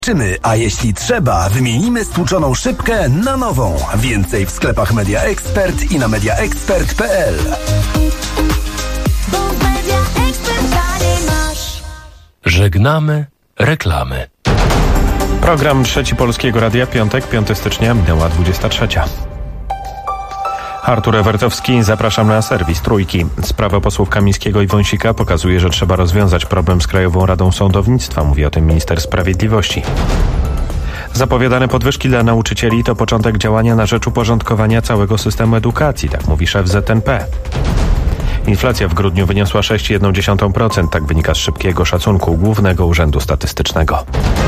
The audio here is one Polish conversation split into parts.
A jeśli trzeba, wymienimy stłuczoną szybkę na nową. Więcej w sklepach Media Expert i na mediaexpert.pl. Żegnamy reklamy. Program Trzeci Polskiego Radia, piątek, 5 stycznia, minęła 23. Artur Ewertowski, zapraszam na serwis Trójki. Sprawa posłów Kamińskiego i Wąsika pokazuje, że trzeba rozwiązać problem z Krajową Radą Sądownictwa, mówi o tym minister sprawiedliwości. Zapowiadane podwyżki dla nauczycieli to początek działania na rzecz uporządkowania całego systemu edukacji, tak mówi szef ZNP. Inflacja w grudniu wyniosła 6,1%, tak wynika z szybkiego szacunku Głównego Urzędu Statystycznego.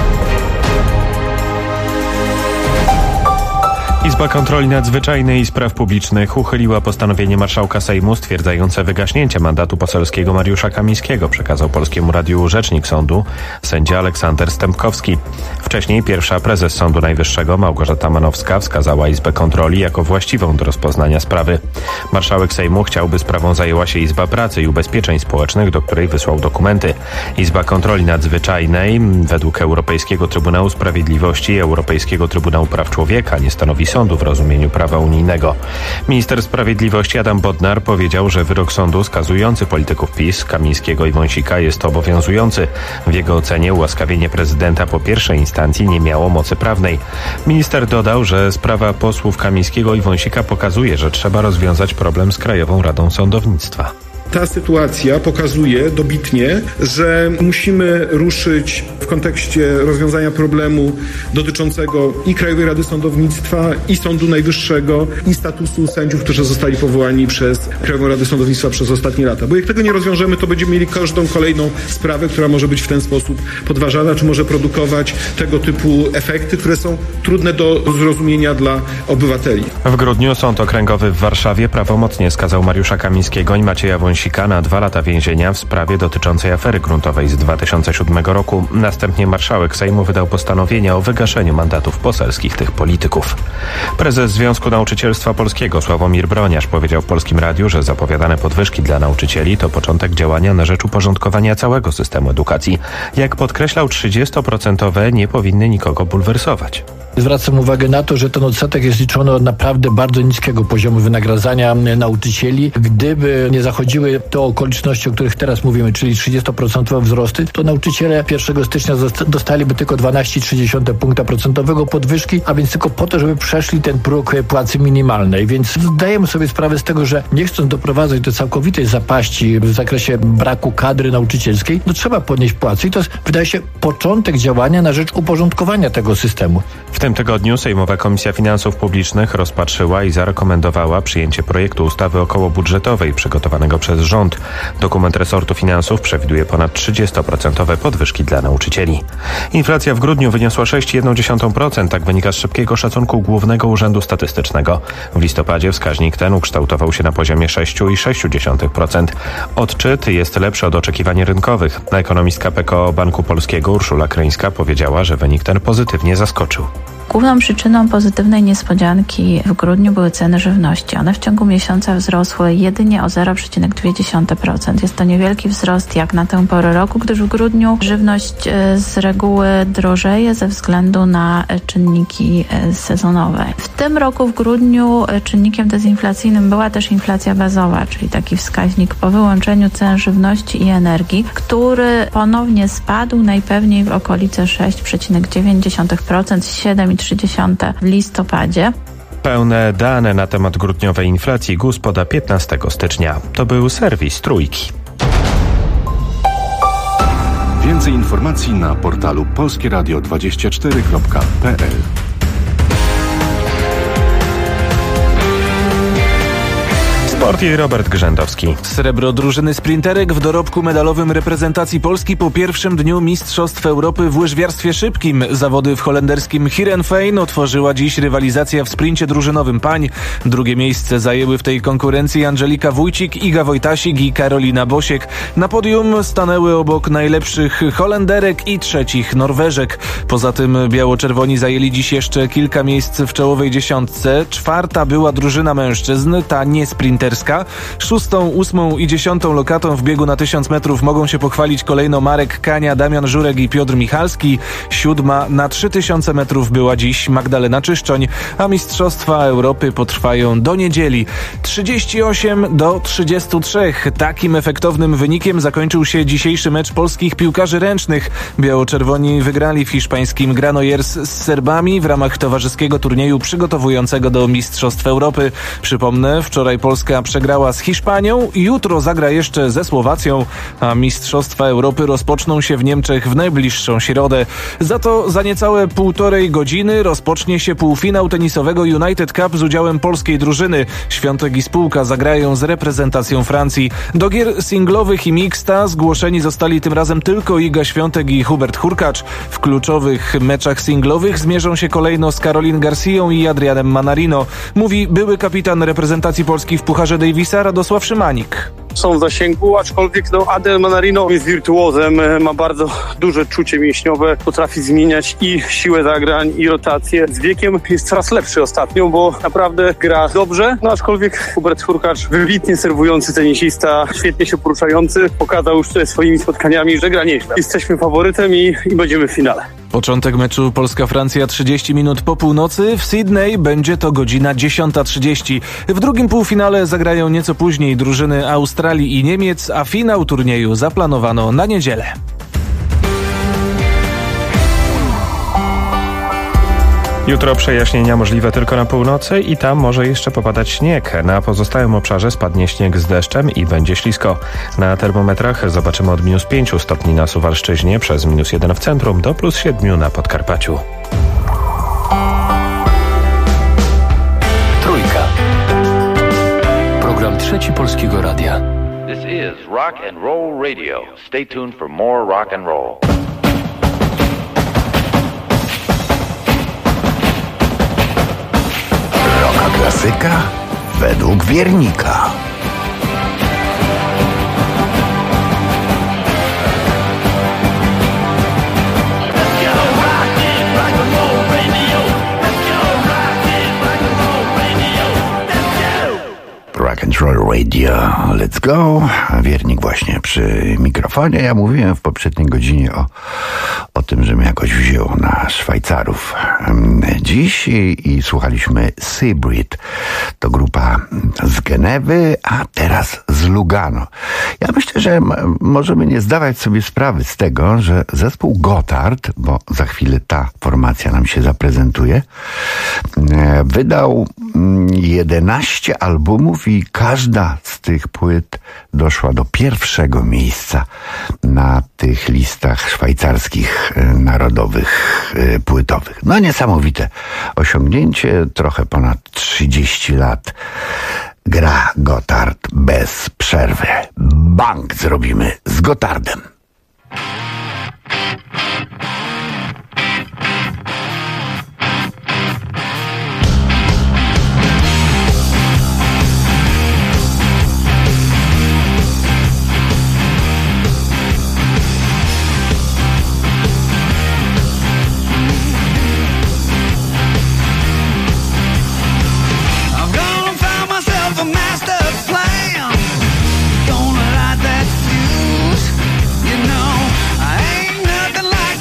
Izba Kontroli Nadzwyczajnej i Spraw Publicznych uchyliła postanowienie marszałka Sejmu stwierdzające wygaśnięcie mandatu poselskiego Mariusza Kamińskiego, przekazał Polskiemu Radiu rzecznik sądu, sędzia Aleksander Stępkowski. Wcześniej pierwsza prezes Sądu Najwyższego Małgorzata Manowska wskazała Izbę Kontroli jako właściwą do rozpoznania sprawy. Marszałek Sejmu chciał, by sprawą zajęła się Izba Pracy i Ubezpieczeń Społecznych, do której wysłał dokumenty. Izba Kontroli Nadzwyczajnej według Europejskiego Trybunału Sprawiedliwości i Europejskiego Trybunału Praw Człowieka nie stanowi sądu w rozumieniu prawa unijnego. Minister Sprawiedliwości Adam Bodnar powiedział, że wyrok sądu skazujący polityków PiS, Kamińskiego i Wąsika jest obowiązujący. W jego ocenie ułaskawienie prezydenta po pierwszej instancji nie miało mocy prawnej. Minister dodał, że sprawa posłów Kamińskiego i Wąsika pokazuje, że trzeba rozwiązać problem z Krajową Radą Sądownictwa. Ta sytuacja pokazuje dobitnie, że musimy ruszyć w kontekście rozwiązania problemu dotyczącego i Krajowej Rady Sądownictwa, i Sądu Najwyższego, i statusu sędziów, którzy zostali powołani przez Krajową Radę Sądownictwa przez ostatnie lata. Bo jak tego nie rozwiążemy, to będziemy mieli każdą kolejną sprawę, która może być w ten sposób podważana, czy może produkować tego typu efekty, które są trudne do zrozumienia dla obywateli. W grudniu Sąd Okręgowy w Warszawie prawomocnie skazał Mariusza Kamińskiego i Macieja Wąsika na 2 lata więzienia w sprawie dotyczącej afery gruntowej z 2007 roku. Następnie marszałek Sejmu wydał postanowienie o wygaszeniu mandatów poselskich tych polityków. Prezes Związku Nauczycielstwa Polskiego Sławomir Broniarz powiedział w Polskim Radiu, że zapowiadane podwyżki dla nauczycieli to początek działania na rzecz uporządkowania całego systemu edukacji. Jak podkreślał, 30% nie powinny nikogo bulwersować. Zwracam uwagę na to, że ten odsetek jest liczony od naprawdę bardzo niskiego poziomu wynagradzania nauczycieli. Gdyby nie zachodziły te okoliczności, o których teraz mówimy, czyli 30% wzrosty, to nauczyciele 1 stycznia dostaliby tylko 12,3 punkta procentowego podwyżki, a więc tylko po to, żeby przeszli ten próg płacy minimalnej. Więc zdajemy sobie sprawę z tego, że nie chcąc doprowadzać do całkowitej zapaści w zakresie braku kadry nauczycielskiej, no trzeba podnieść płacy i to jest, wydaje się, początek działania na rzecz uporządkowania tego systemu. W tym tygodniu Sejmowa Komisja Finansów Publicznych rozpatrzyła i zarekomendowała przyjęcie projektu ustawy okołobudżetowej przygotowanego przez rząd. Dokument resortu finansów przewiduje ponad 30% podwyżki dla nauczycieli. Inflacja w grudniu wyniosła 6,1%, tak wynika z szybkiego szacunku Głównego Urzędu Statystycznego. W listopadzie wskaźnik ten ukształtował się na poziomie 6,6%. Odczyt jest lepszy od oczekiwań rynkowych. Ekonomistka PKO Banku Polskiego Urszula Kryńska powiedziała, że wynik ten pozytywnie zaskoczył. Główną przyczyną pozytywnej niespodzianki w grudniu były ceny żywności. One w ciągu miesiąca wzrosły jedynie o 0,2%. Jest to niewielki wzrost jak na tę porę roku, gdyż w grudniu żywność z reguły drożeje ze względu na czynniki sezonowe. W tym roku w grudniu czynnikiem dezinflacyjnym była też inflacja bazowa, czyli taki wskaźnik po wyłączeniu cen żywności i energii, który ponownie spadł najpewniej w okolice 6,9%, 7,3% w listopadzie. Pełne dane na temat grudniowej inflacji GUS poda 15 stycznia. To był serwis Trójki. Więcej informacji na portalu polskieradio24.pl. Sport i Robert Grzędowski. Srebro drużyny sprinterek w dorobku medalowym reprezentacji Polski po pierwszym dniu Mistrzostw Europy w łyżwiarstwie szybkim. Zawody w holenderskim Heerenveen otworzyła dziś rywalizacja w sprincie drużynowym pań. Drugie miejsce zajęły w tej konkurencji Angelika Wójcik, Iga Wojtasik i Karolina Bosiek. Na podium stanęły obok najlepszych Holenderek i trzecich Norweżek. Poza tym biało-czerwoni zajęli dziś jeszcze kilka miejsc w czołowej dziesiątce. Czwarta była drużyna mężczyzn, ta nie sprinterska holenderska. 6., 8. i 10. lokatą w biegu na 1000 metrów mogą się pochwalić kolejno Marek Kania, Damian Żurek i Piotr Michalski. 7. na 3000 metrów była dziś Magdalena Czyszczoń, a Mistrzostwa Europy potrwają do niedzieli. 38-33. Takim efektownym wynikiem zakończył się dzisiejszy mecz polskich piłkarzy ręcznych. Biało-czerwoni wygrali w hiszpańskim Granollers z Serbami w ramach towarzyskiego turnieju przygotowującego do Mistrzostw Europy. Przypomnę, wczoraj Polska przegrała z Hiszpanią, jutro zagra jeszcze ze Słowacją, a Mistrzostwa Europy rozpoczną się w Niemczech w najbliższą środę. Za to za niecałe 1,5 godziny rozpocznie się półfinał tenisowego United Cup z udziałem polskiej drużyny. Świątek i spółka zagrają z reprezentacją Francji. Do gier singlowych i mixta zgłoszeni zostali tym razem tylko Iga Świątek i Hubert Hurkacz. W kluczowych meczach singlowych zmierzą się kolejno z Caroline Garcją i Adrianem Manarino, mówi były kapitan reprezentacji Polski w Pucharze Davisa Radosław Szymanik. Są w zasięgu, aczkolwiek Adrian Manarino jest wirtuozem, ma bardzo duże czucie mięśniowe, potrafi zmieniać i siłę zagrań, i rotację. Z wiekiem jest coraz lepszy ostatnio, bo naprawdę gra dobrze, aczkolwiek Hubert Hurkacz, wybitnie serwujący tenisista, świetnie się poruszający, pokazał już swoimi spotkaniami, że gra nieźle. Jesteśmy faworytem i będziemy w finale. Początek meczu Polska-Francja 30 minut po północy. W Sydney będzie to godzina 10:30. W drugim półfinale zagrają nieco później drużyny Australii i Niemiec, a finał turnieju zaplanowano na niedzielę. Jutro przejaśnienia możliwe tylko na północy i tam może jeszcze popadać śnieg. Na pozostałym obszarze spadnie śnieg z deszczem i będzie ślisko. Na termometrach zobaczymy od -5 stopni na Suwalszczyźnie, przez -1 w centrum do +7 na Podkarpaciu. Trójka. Program Trzeci Polskiego Radia. This is Rock and Roll Radio. Stay tuned for more rock and roll. Roka klasyka według wiernika. Rock and Roll Radio, let's go. Wiernik właśnie przy mikrofonie. Ja mówiłem w poprzedniej godzinie o tym, że mnie jakoś wzięło na Szwajcarów dziś i słuchaliśmy Seabreed. To grupa z Genewy, a teraz z Lugano. Ja myślę, że możemy nie zdawać sobie sprawy z tego, że zespół Gotthard, bo za chwilę ta formacja nam się zaprezentuje, wydał 11 albumów i każda z tych płyt doszła do pierwszego miejsca na tych listach szwajcarskich narodowych płytowych. No niesamowite osiągnięcie, trochę ponad 30 lat gra Gotthard bez przerwy. Bank zrobimy z Gotthardem. Gonna light that fuse, you know, I ain't nothing like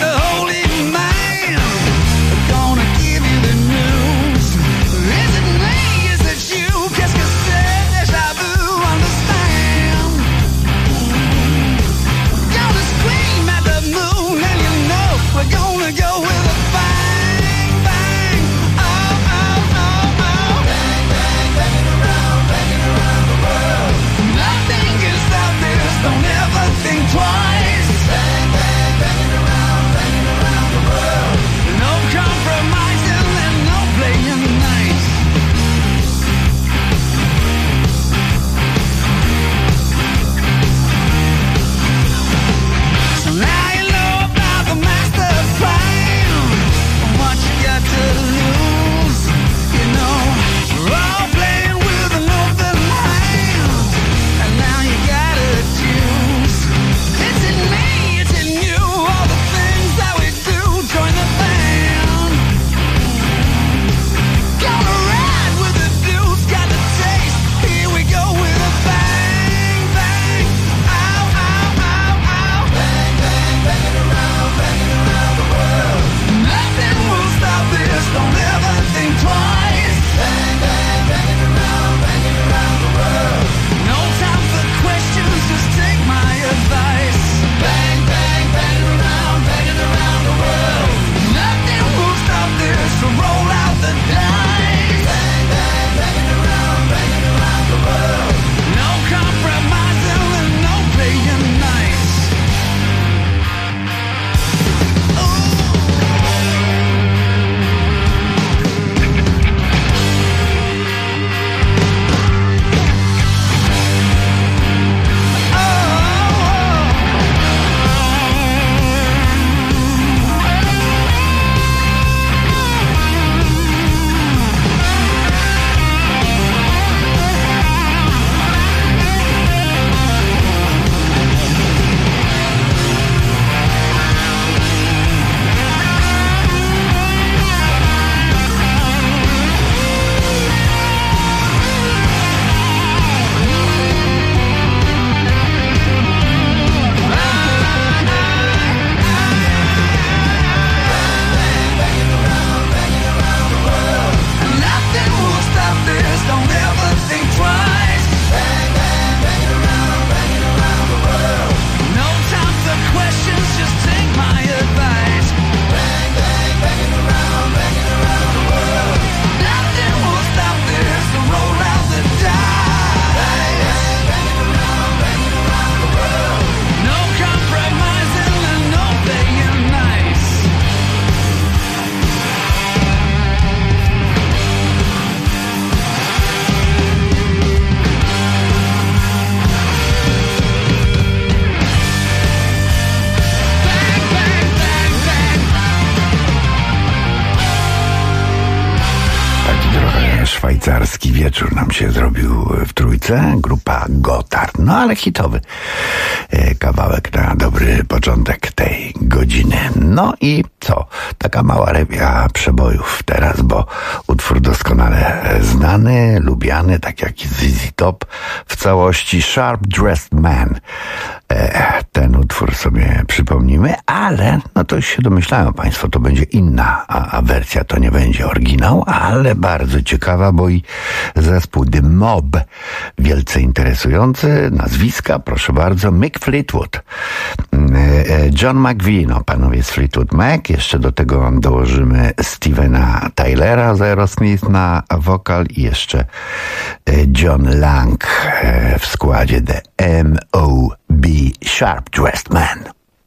szwajcarski wieczór nam się zrobił w trójce. Grupa Gotthard. No ale hitowy kawałek na dobry początek tej godziny. No i co? Taka mała rewia przebojów teraz, bo utwór doskonale znany, lubiany, tak jak i ZZ Top w całości. Sharp Dressed Man. Ten utwór sobie przypomnimy, ale no to już się domyślają Państwo, to będzie inna wersja, to nie będzie oryginał, ale bardzo ciekawa, bo i zespół The Mob, wielce interesujący, nazwiska, proszę bardzo, Mick Fleetwood, John McVie, no panowie z Fleetwood Mac, jeszcze do tego dołożymy Stevena Tylera z Aerosmith na wokal i jeszcze John Lang w składzie The M.O.B. Sharp Dressed Man.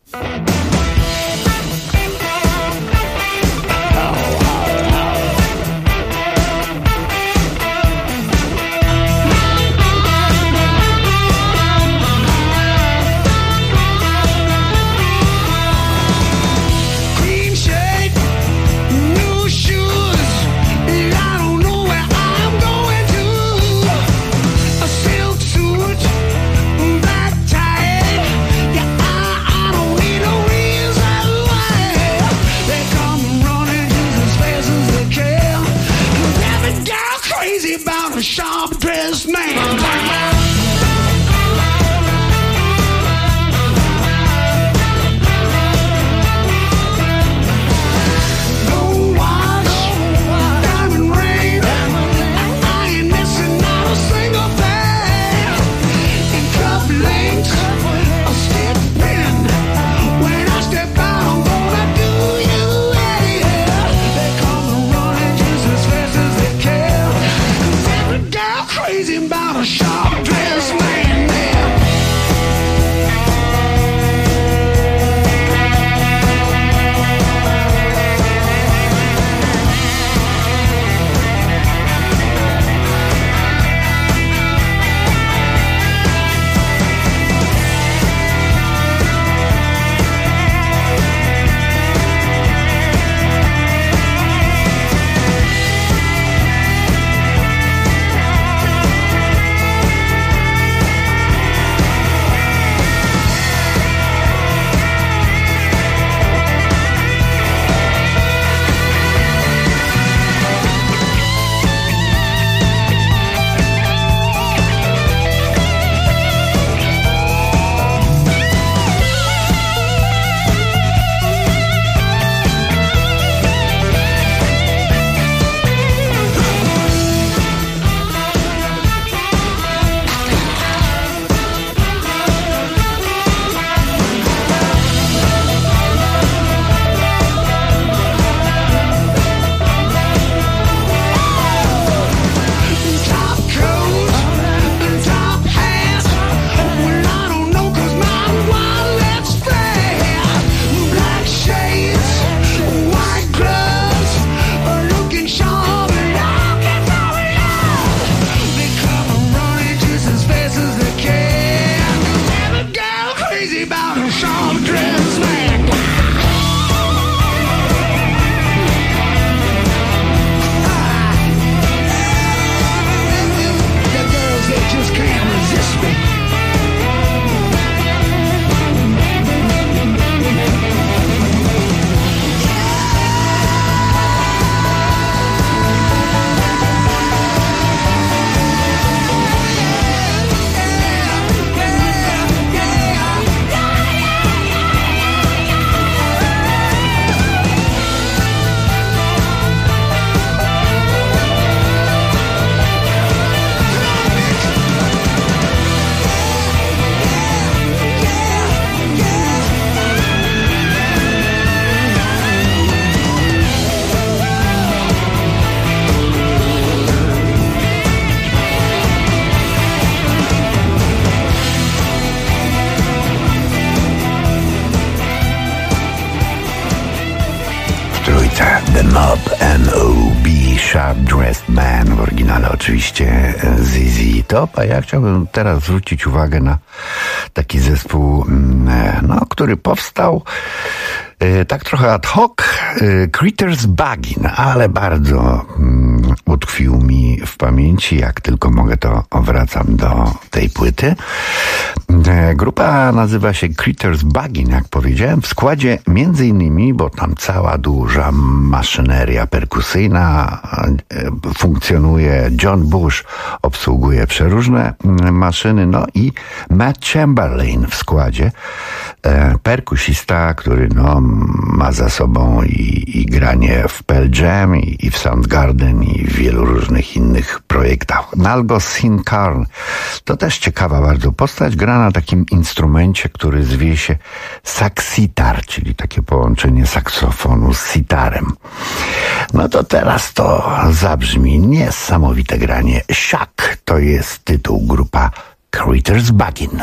Sharp dressed man. The Mob, M.O.B. Sharp Dressed Man, w oryginale oczywiście ZZ Top, a ja chciałbym teraz zwrócić uwagę na taki zespół, który powstał tak trochę ad hoc, Critters Buggin, ale bardzo utkwił mi w pamięci. Jak tylko mogę, to wracam do tej płyty. Grupa nazywa się Critters Buggin, jak powiedziałem, w składzie między innymi, bo tam cała duża maszyneria perkusyjna funkcjonuje. John Bush obsługuje przeróżne maszyny, no i Matt Chamberlain w składzie, perkusista, który ma za sobą i granie w Pearl Jam, i w Soundgarden, i w wielu różnych innych projektach. Nalgo Sincarn to też ciekawa bardzo postać, gra na takim instrumencie, który zwie się saxitar, czyli takie połączenie saksofonu z sitarem. No to teraz to zabrzmi niesamowite granie. Shack to jest tytuł, grupa Critters Buggin.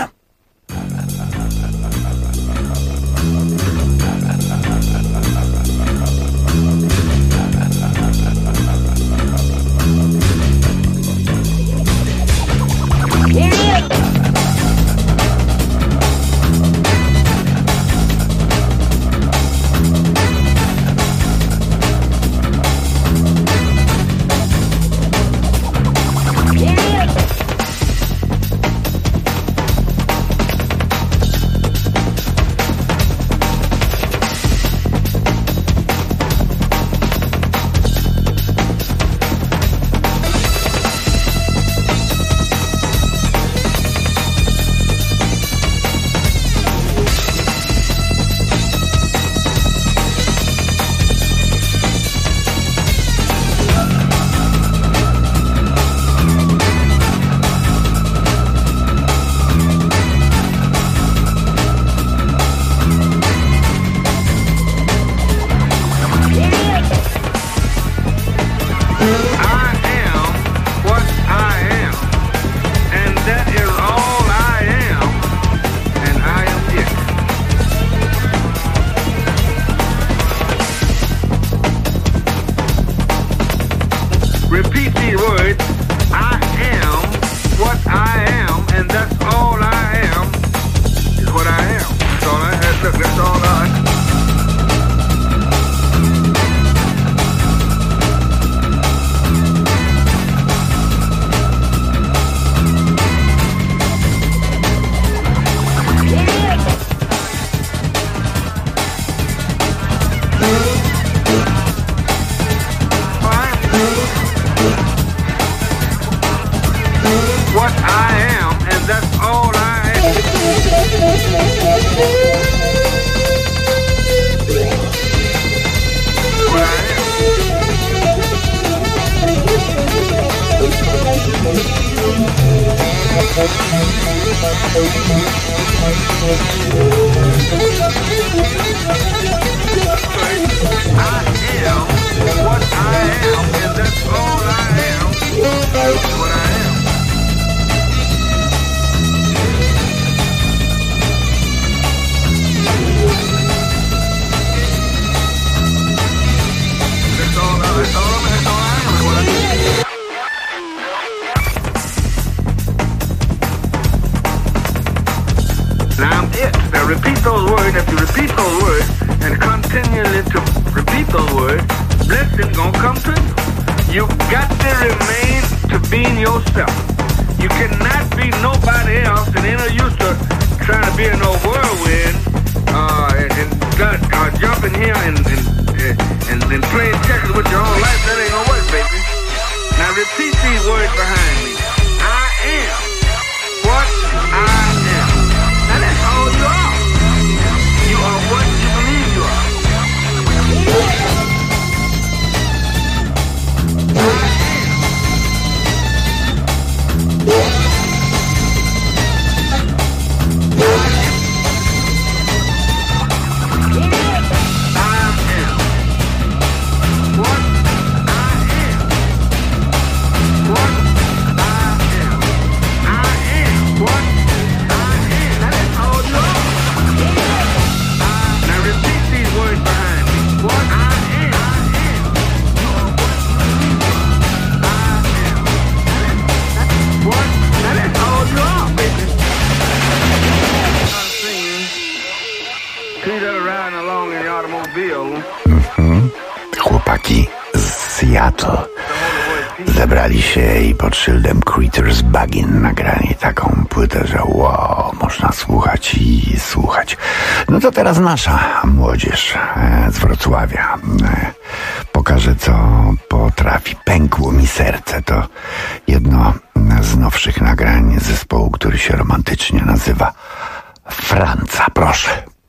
Chłopaki z Seattle. zebrali się i pod szyldem Critters Buggin nagrali taką płytę, że wow, można słuchać i słuchać. No to teraz nasza młodzież z Wrocławia pokaże, co potrafi. Pękło mi serce. To jedno z nowszych nagrań zespołu, który się romantycznie nazywa Franca. Proszę.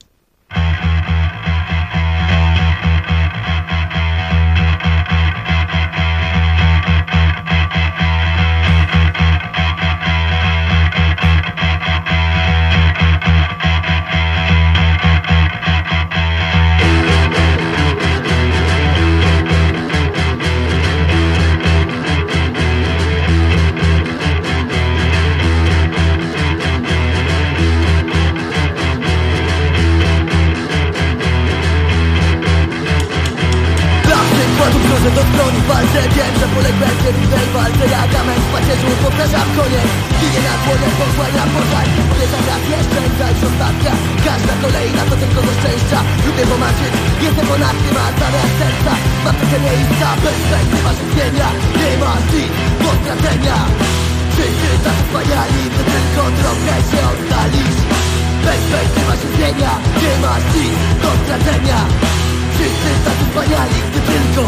Że do broni w walce, wiem, że poległem w tej walce. Jak amen w pacierzu, powtarzam koniec. Ginie na dłonie, pochłania pożar. Kobieta raz jeszcze, zaś ostatnia. Każda kolejna to tylko do szczęścia. Lubię pomarzyć, jestem ponad tym, a zamiast serca mam takie miejsca, perspektywa życia. Nie masz nic do stracenia. Wszyscy tak wspaniali, ty tylko trochę się oddalisz. Perspektywa się zmienia. Nie masz nic do stracenia. Wszyscy tak wspaniali, gdy tylko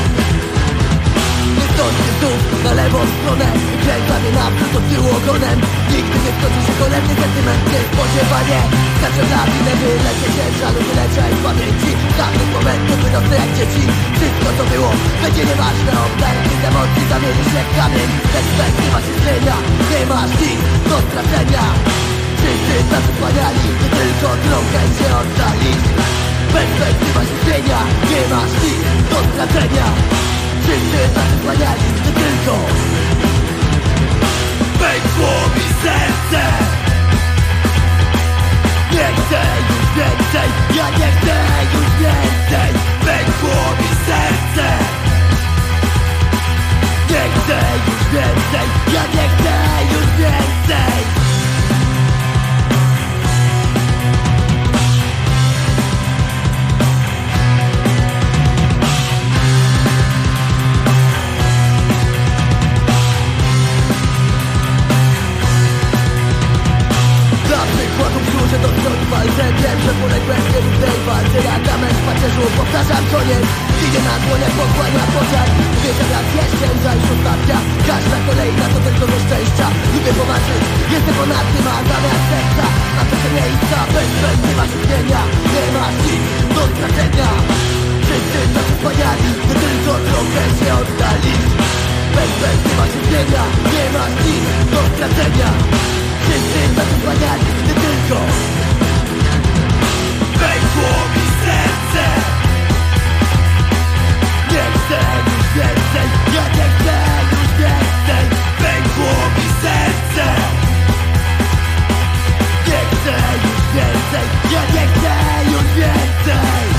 nie stoczy znów na lewą stronę. Kręca mnie naprzód od tyłu ogonem. Nigdy nie skończy się kolejny sentyment. Niespodziewanie skaczę na winę, wylecie się żalu, wyleczę z pamięci dawnych momentów, wyrosnę jak dzieci. Wszystko co było będzie nieważne. Oddaję tych emocji, zamieni się w kamień. Perspektywa się zmienia. Nie masz nic do stracenia. Wszyscy tak wspaniali, gdy tylko trochę się oddalisz. Perspektywa się zmienia, nie masz nic do stracenia. Wszyscy tak wspaniali, gdy tylko pękło mi serce. Nie chcę już więcej, ja nie chcę już więcej. Pękło mi serce. Nie chcę już więcej, ja nie chcę już więcej. Że do strony w walce, wiem, że poległem w tej walce. Jak amen w pacierzu, powtarzam koniec. Idzie na dłoniach, pochłania pożar. Wiecie, jak jeszcze, zaś ostatnia. Każda kolejna to tylko do szczęścia. Lubię pomarzyć, jestem ponad tym, a zamiast serca mam takie miejsca, perspektywa się zmienia. Nie masz nic do stracenia. Wszyscy tak wspaniali, gdy tylko trochę się oddalisz. Perspektywa się zmienia. Nie masz nic do stracenia. Wszyscy tak wspaniali, gdy tylko pękło mi serce. Nie chcę już więcej, ja nie chcę już więcej. Pękło mi serce. Nie chcę już więcej, ja nie chcę już więcej.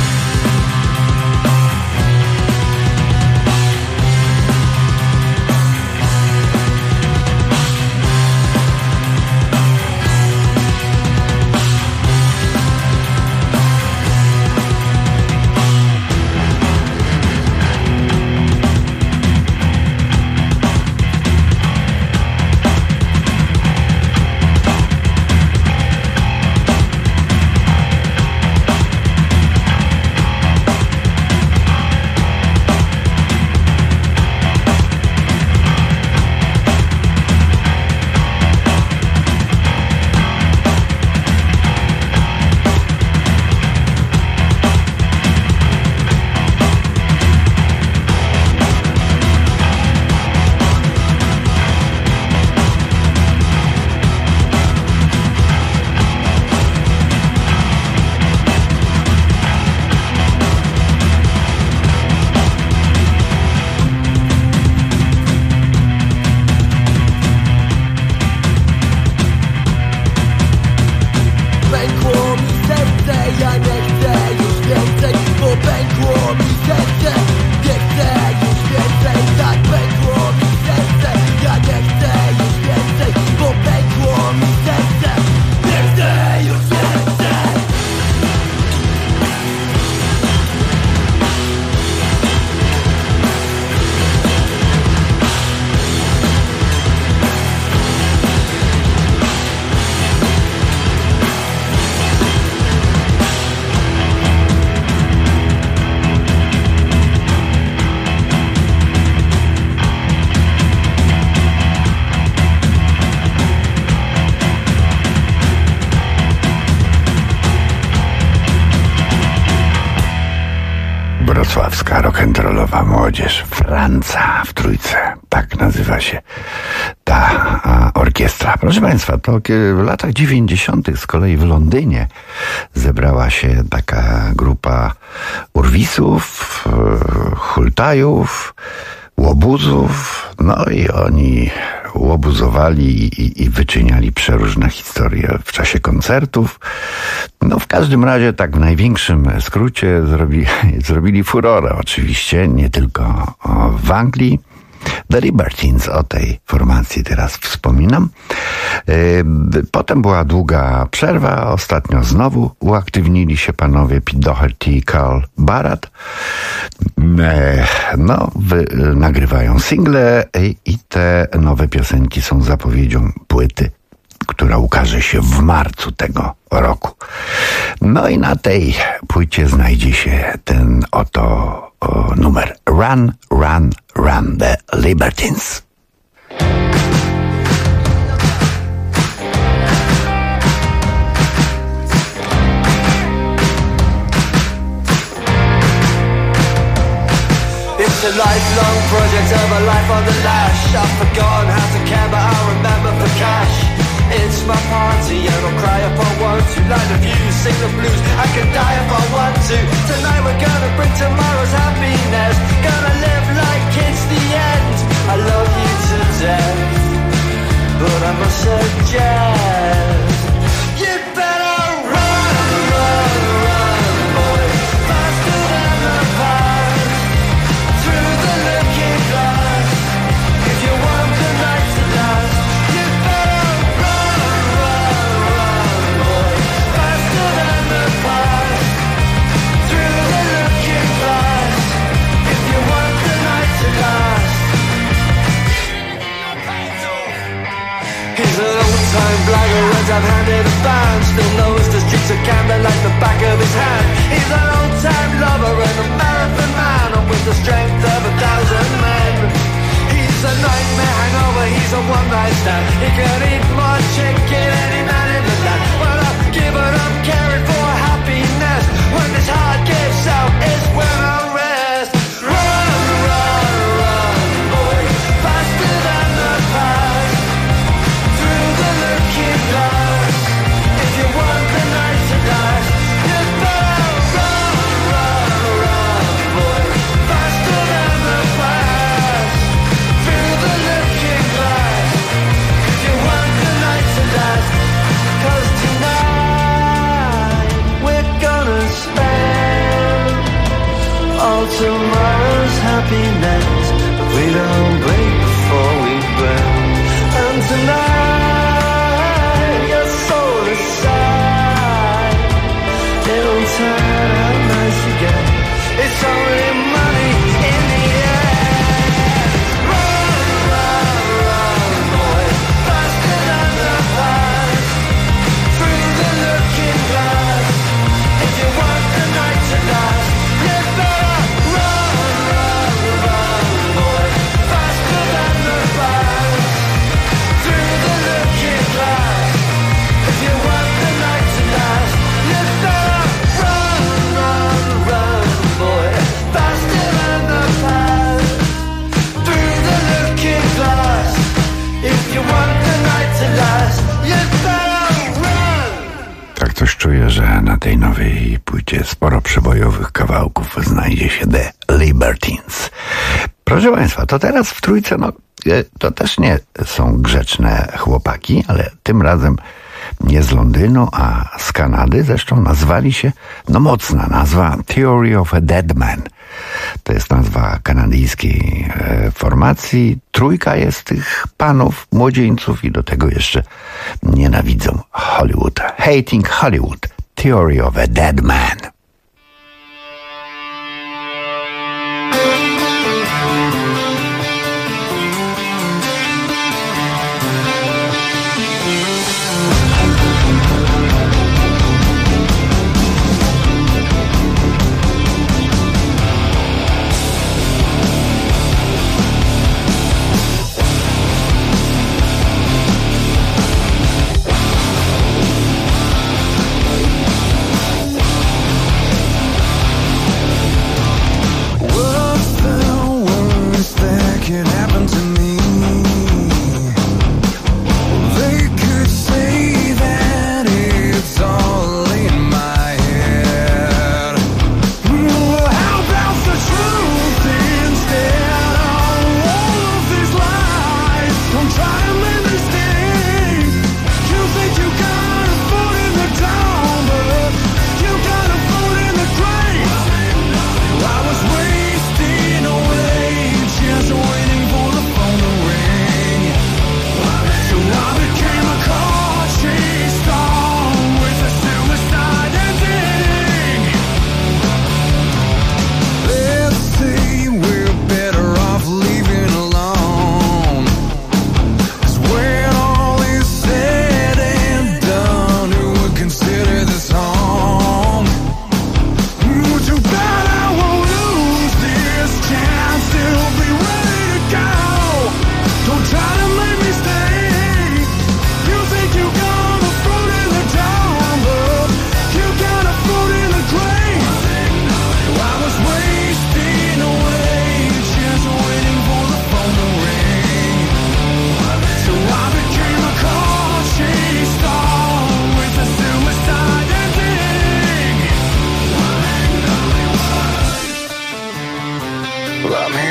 rock'n'rollowa młodzież. Franca w Trójce. Tak nazywa się ta orkiestra. Proszę Państwa, to w latach 90. z kolei w Londynie zebrała się taka grupa urwisów, hultajów, łobuzów, no i oni łobuzowali i wyczyniali przeróżne historie w czasie koncertów. No w każdym razie tak w największym skrócie zrobili furorę oczywiście, nie tylko w Anglii. The Libertines, o tej formacji teraz wspominam. Potem była długa przerwa, ostatnio znowu uaktywnili się panowie Pete Doherty i Carl Barat. Nagrywają single i te nowe piosenki są zapowiedzią płyty, która ukaże się w marcu tego roku. No i na tej płycie znajdzie się ten oto numer Run, Run, Run, The Libertines. It's a lifelong project of a life on the lash. I've forgotten how to care, but I remember for cash. It's my party and I'll cry if I want to. Light the views, sing the blues, I can die if I want to. Tonight we're gonna bring tomorrow's happiness. Gonna live like it's the end. I love you to death, but I must suggest you'd better run, run, run, boy, faster than the past. Through the looking glass, if you want the night to last, you'd better run, run, run, boy, faster than the past. Through the looking glass, if you want the night to last. He's an old-time blagger, runs I've handed a band. Still knows the streets of Camden like the back of his hand. He's an old-time lover and a marathon man, and with the strength of 1,000 men. He's a nightmare hangover, he's a one-night stand. He can eat more chicken than any man in the land. Well, I've given up caring for happiness. When this heart gives out, it's when I rest. Run, run, run, boy, faster than the past. Through the looking glass, if you want the night to last, you better run, run, run, boy, faster than the past. Through the looking glass, if you want the night to last. 'Cause tonight we're gonna spend all tomorrow's happiness. We don't break before we burn. And tonight your soul aside, it'll turn out nice again. It's only money in the end. Run, run, run, boy, faster than the past. Through the looking glass, if you want the night to last, you better run, run, run, boy, faster than the past. Through the looking glass, if you want the night to last, you better run, run, run, boy, faster than the past. Through the looking glass, if you want the night to last, you better run. Tak coś czuję, że na tej nowej płycie sporo przebojowych kawałków znajdzie się The Libertines. Proszę Państwa, to teraz w Trójce, to też nie są grzeczne chłopaki, ale tym razem nie z Londynu, a z Kanady. Zresztą nazwali się, mocna nazwa, Theory of a Dead Man. To jest nazwa kanadyjskiej formacji. Trójka jest tych panów, młodzieńców i do tego jeszcze nienawidzą Hollywood. Hating Hollywood. Theory of a Dead Man.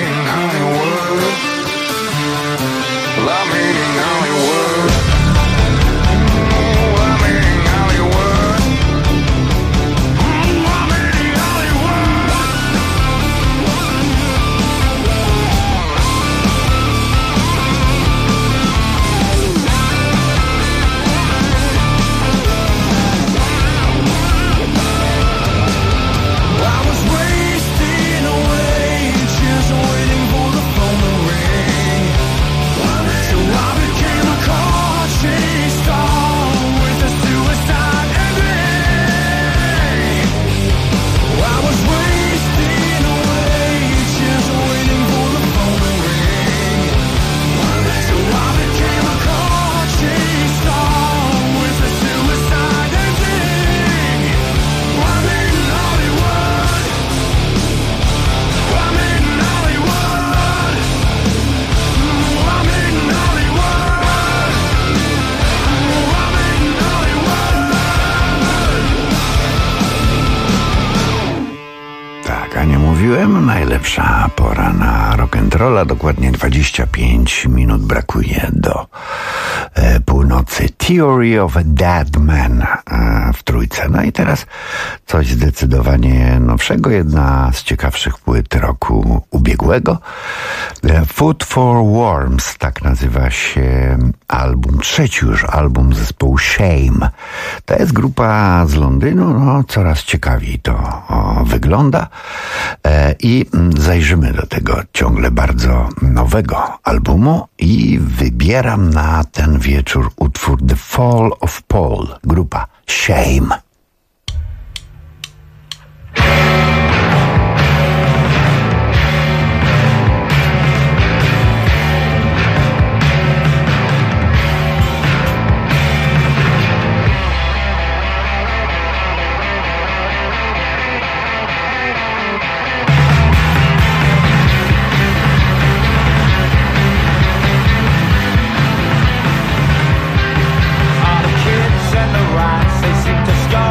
Najlepsza pora na rock'n'rolla, dokładnie 25 minut brakuje do północy. Theory of a Dead Man w trójce. No i teraz coś zdecydowanie nowszego, jedna z ciekawszych płyt roku ubiegłego. Food for Worms, tak nazywa się album, trzeci już album zespołu Shame. To jest grupa z Londynu, no coraz ciekawiej to wygląda i zajrzymy do tego ciągle bardzo nowego albumu i wybieram na ten wieczór utwór The Fall of Paul, grupa Shame. Kids and the rats, they seem to start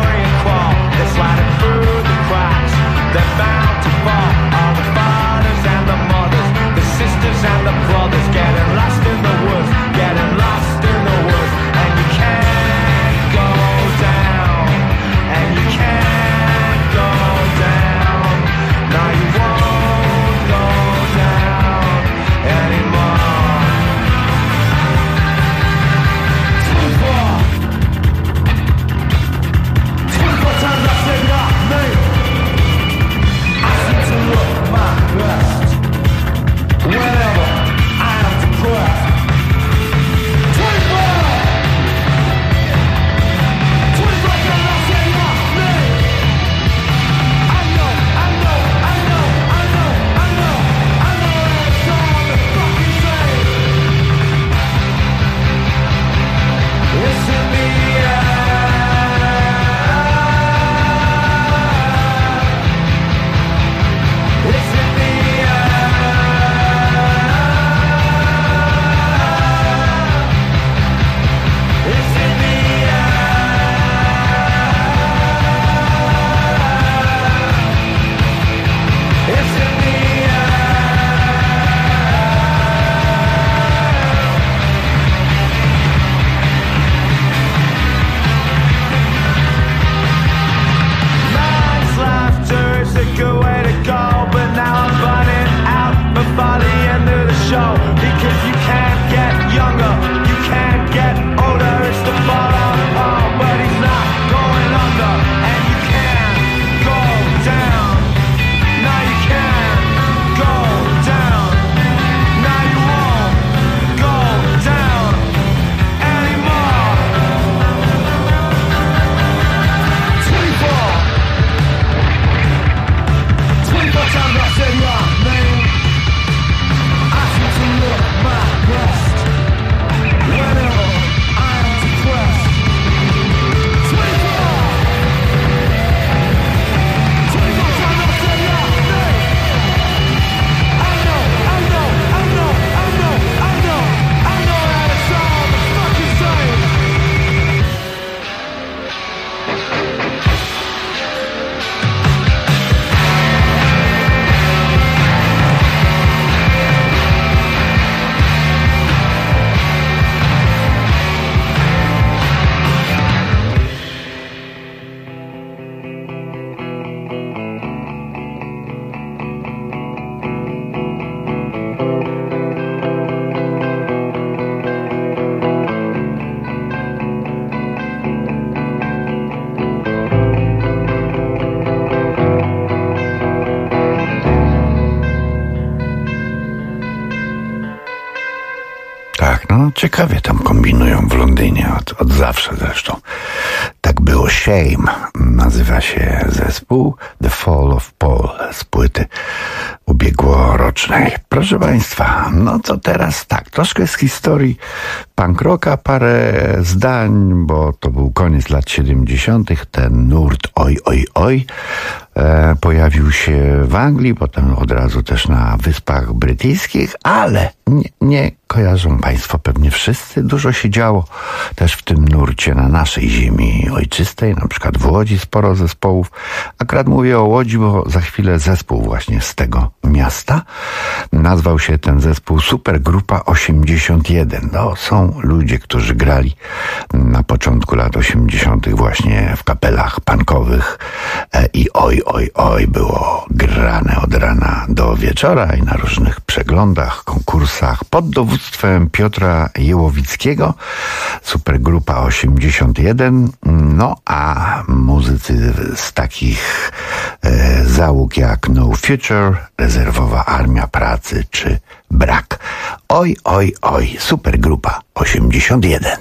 No, ciekawie tam kombinują w Londynie, od zawsze zresztą. Tak było. Shame nazywa się zespół The Fall of Paul z płyty ubiegłorocznej. Proszę Państwa, no to teraz tak, troszkę z historii punk rocka, parę zdań, bo to był koniec lat 70. Ten nurt Oj, oj, oj pojawił się w Anglii, potem od razu też na Wyspach Brytyjskich, ale nie kojarzą Państwo pewnie wszyscy. Dużo się działo też w tym nurcie na naszej ziemi ojczystej, na przykład w Łodzi sporo zespołów. Akurat mówię o Łodzi, bo za chwilę zespół właśnie z tego miasta. Nazwał się ten zespół Supergrupa 81. No, są ludzie, którzy grali na początku lat 80. właśnie w kapelach punkowych i oj, oj, oj było grane od rana do wieczora i na różnych przeglądach, konkursach pod dowództwem Piotra Jełowickiego. Supergrupa 81. No a muzycy z takich załóg jak No Future, Rezerwowa Armia Pracy czy Brak. Oj, oj, oj, Supergrupa 81.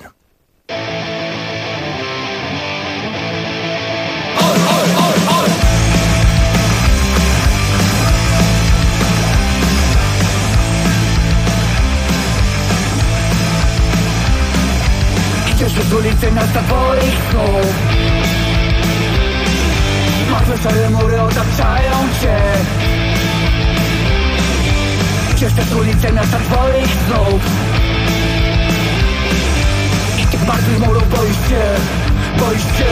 Idziesz przez ulicę miasta twoich snów. Martwe szare mury otaczają cię. Idziesz przez ulicę miasta twoich snów. I tych martwych murów boisz się, boisz się.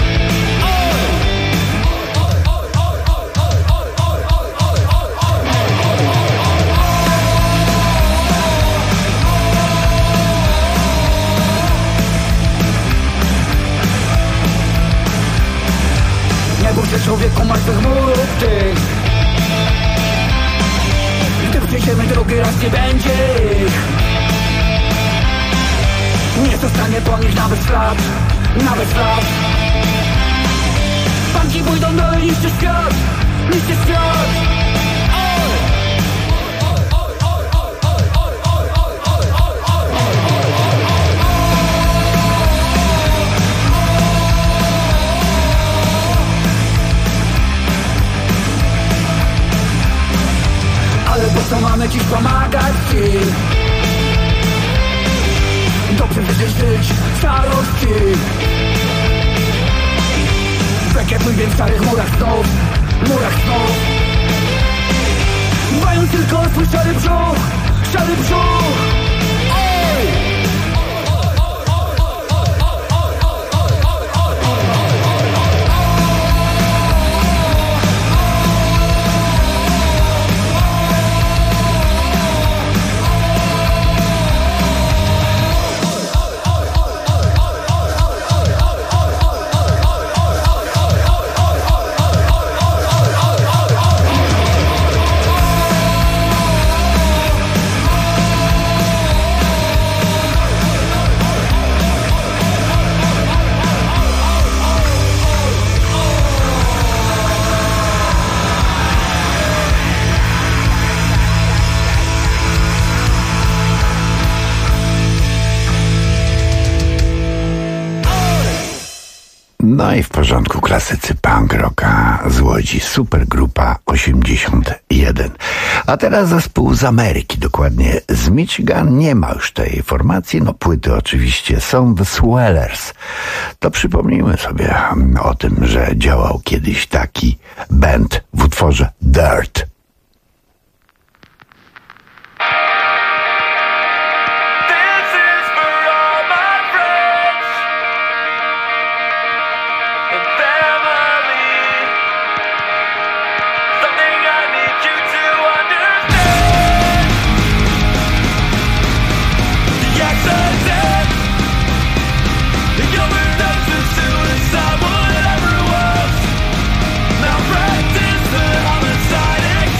Nie bój się człowieku martwych murów tych. Gdy przejdziemy drugi raz nie będzie ich. Nie zostanie po nich nawet ślad, nawet ślad. Banki pójdą do i niszczy świat, niszczy świat. Ale po co mamy dziś pomagać ci? Dobrze będziesz żyć w starości. Tak jak mówię w starych murach snów, murach snów. Mają tylko swój szary brzuch, szary brzuch. Oj! No i w porządku, klasycy punk rocka z Łodzi, Supergrupa 81. A teraz zespół z Ameryki, dokładnie z Michigan. Nie ma już tej formacji, no płyty oczywiście są, The Swellers. To przypomnijmy sobie o tym, że działał kiedyś taki band w utworze Dirt. Now practice the homicide.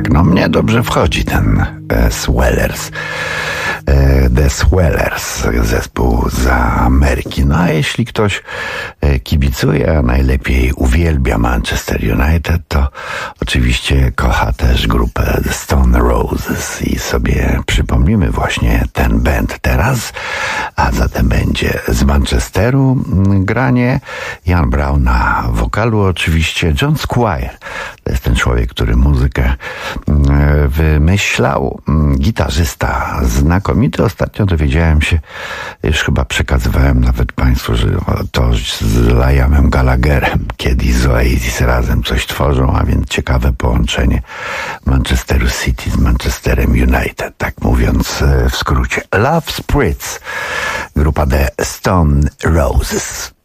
tak, no mnie dobrze wchodzi ten Swellers. The Swellers, zespół z Ameryki. No a jeśli ktoś kibicuje, a najlepiej uwielbia Manchester United, to oczywiście kocha też grupę The Stone Roses i sobie przypomnimy właśnie ten band teraz, a zatem będzie z Manchesteru granie, Ian Brown na wokalu oczywiście, John Squire, to jest ten człowiek, który muzykę wymyślał, gitarzysta znakomity. Ostatnio dowiedziałem się, już chyba przekazywałem nawet Państwu, że to z Liamem Gallagherem kiedyś z Oasis razem coś tworzą, a więc ciekawe połączenie Manchesteru City z Manchesterem United, tak mówiąc w skrócie. Love Spritz, grupa The Stone Roses.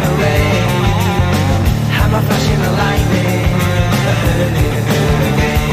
Flashing the lightning, I heard it again.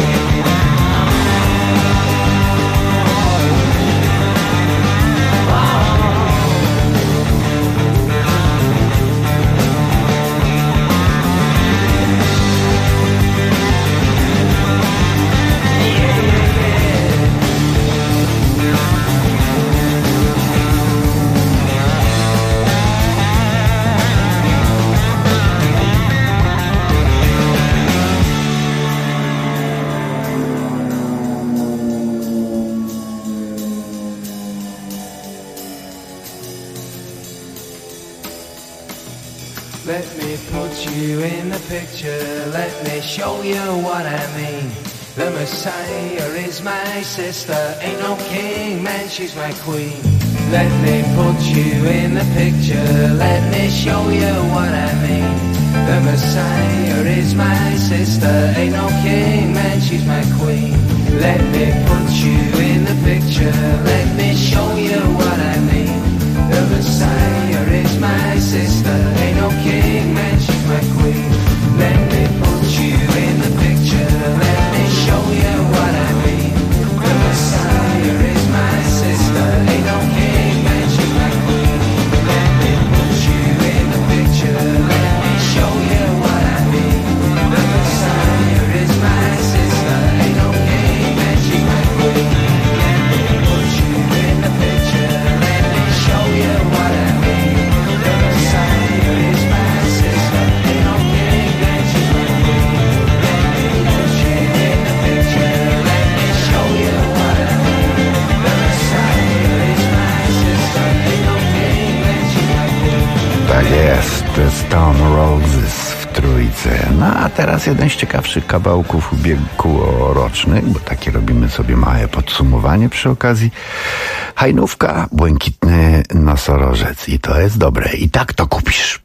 you in the picture, let me show you what I mean. The Messiah is my sister, ain't no king, man, she's my queen. Let me put you in the picture, let me show you what I mean. The Messiah is my sister, ain't no king, man, she's my queen. Let me put you in the picture, let me show you what I mean. The Messiah is my sister, ain't no king, man, she's my queen. Let me put you in the picture, let me show you what I mean. The Messiah is my sister, ain't no king, man, she's my queen. Let me put you in the picture, let me show you what I mean. The Messiah is my sister, ain't no king, man, she's my queen. Let me put you in the picture, let me show you what I mean. The Messiah is my sister, ain't no king, man, she's my queen. Let me put you in the picture, let me show you what I mean. The Messiah is my sister, ain't no king, man, she's my queen. Tak jest, Stone Roses w trójce. No a teraz jeden z ciekawszych kawałków ubiegłorocznych, bo takie robimy sobie małe podsumowanie przy okazji. Hajnówka, Błękitny nosorożec. I to jest dobre. I tak to kupisz.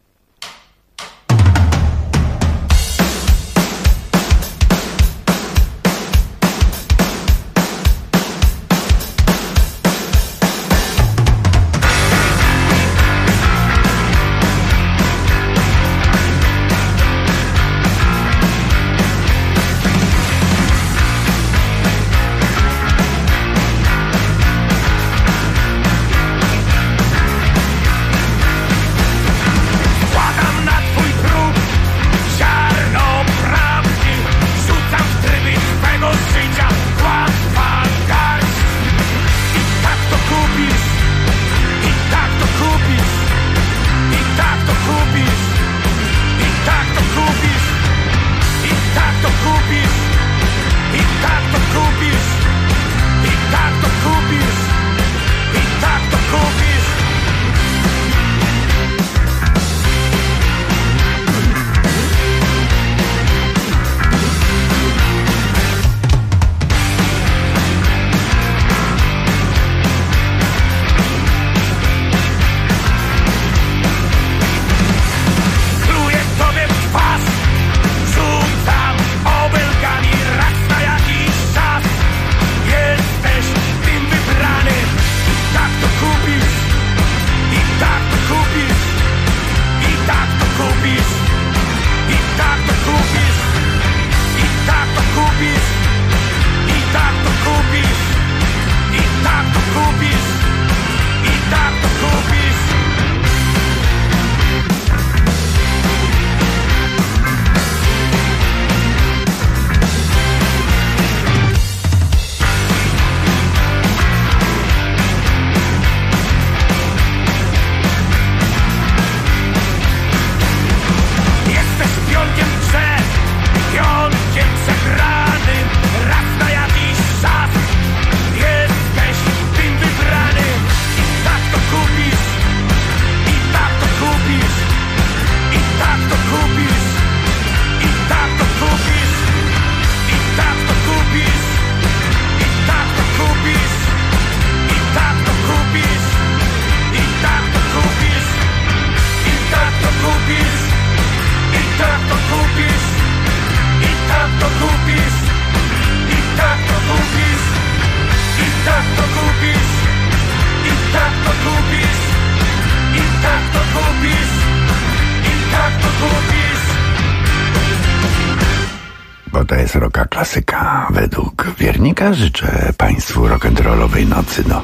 To jest rocka klasyka. Według Wiernika życzę Państwu rock'n'rollowej nocy. No,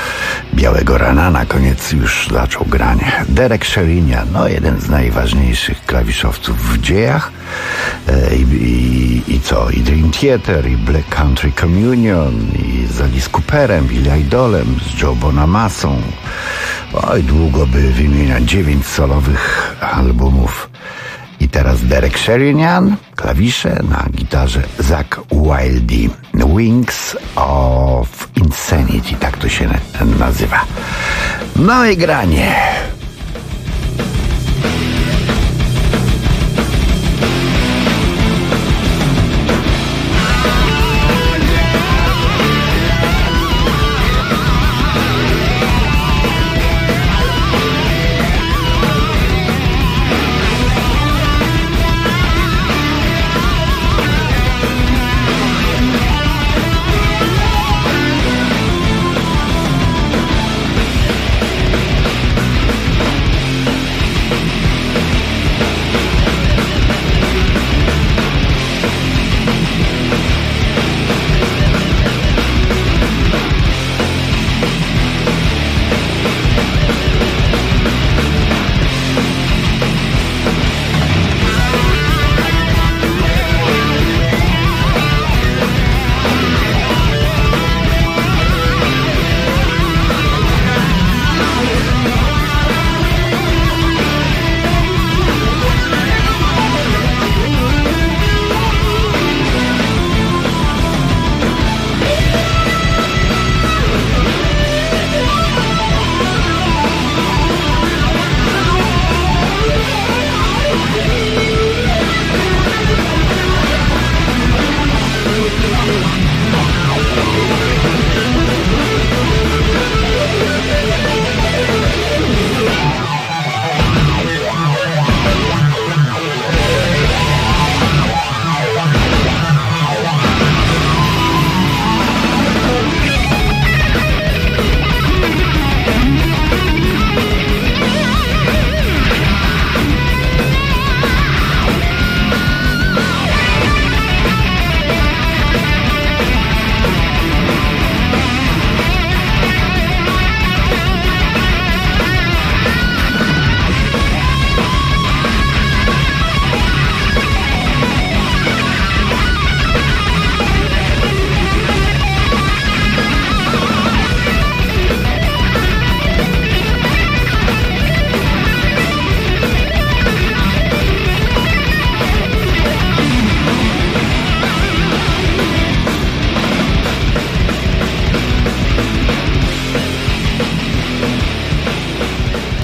białego rana na koniec już zaczął granie. Derek Sherinian, no jeden z najważniejszych klawiszowców w dziejach. I co? I Dream Theater, i Black Country Communion, i z Alice Cooperem, Billy Idolem, z Joe Bonamassą. Oj, długo by wymieniać 9 solowych albumów. I teraz Derek Sherinian, klawisze, na gitarze Zakk Wylde. Wings of Insanity, tak to się nazywa. No i granie.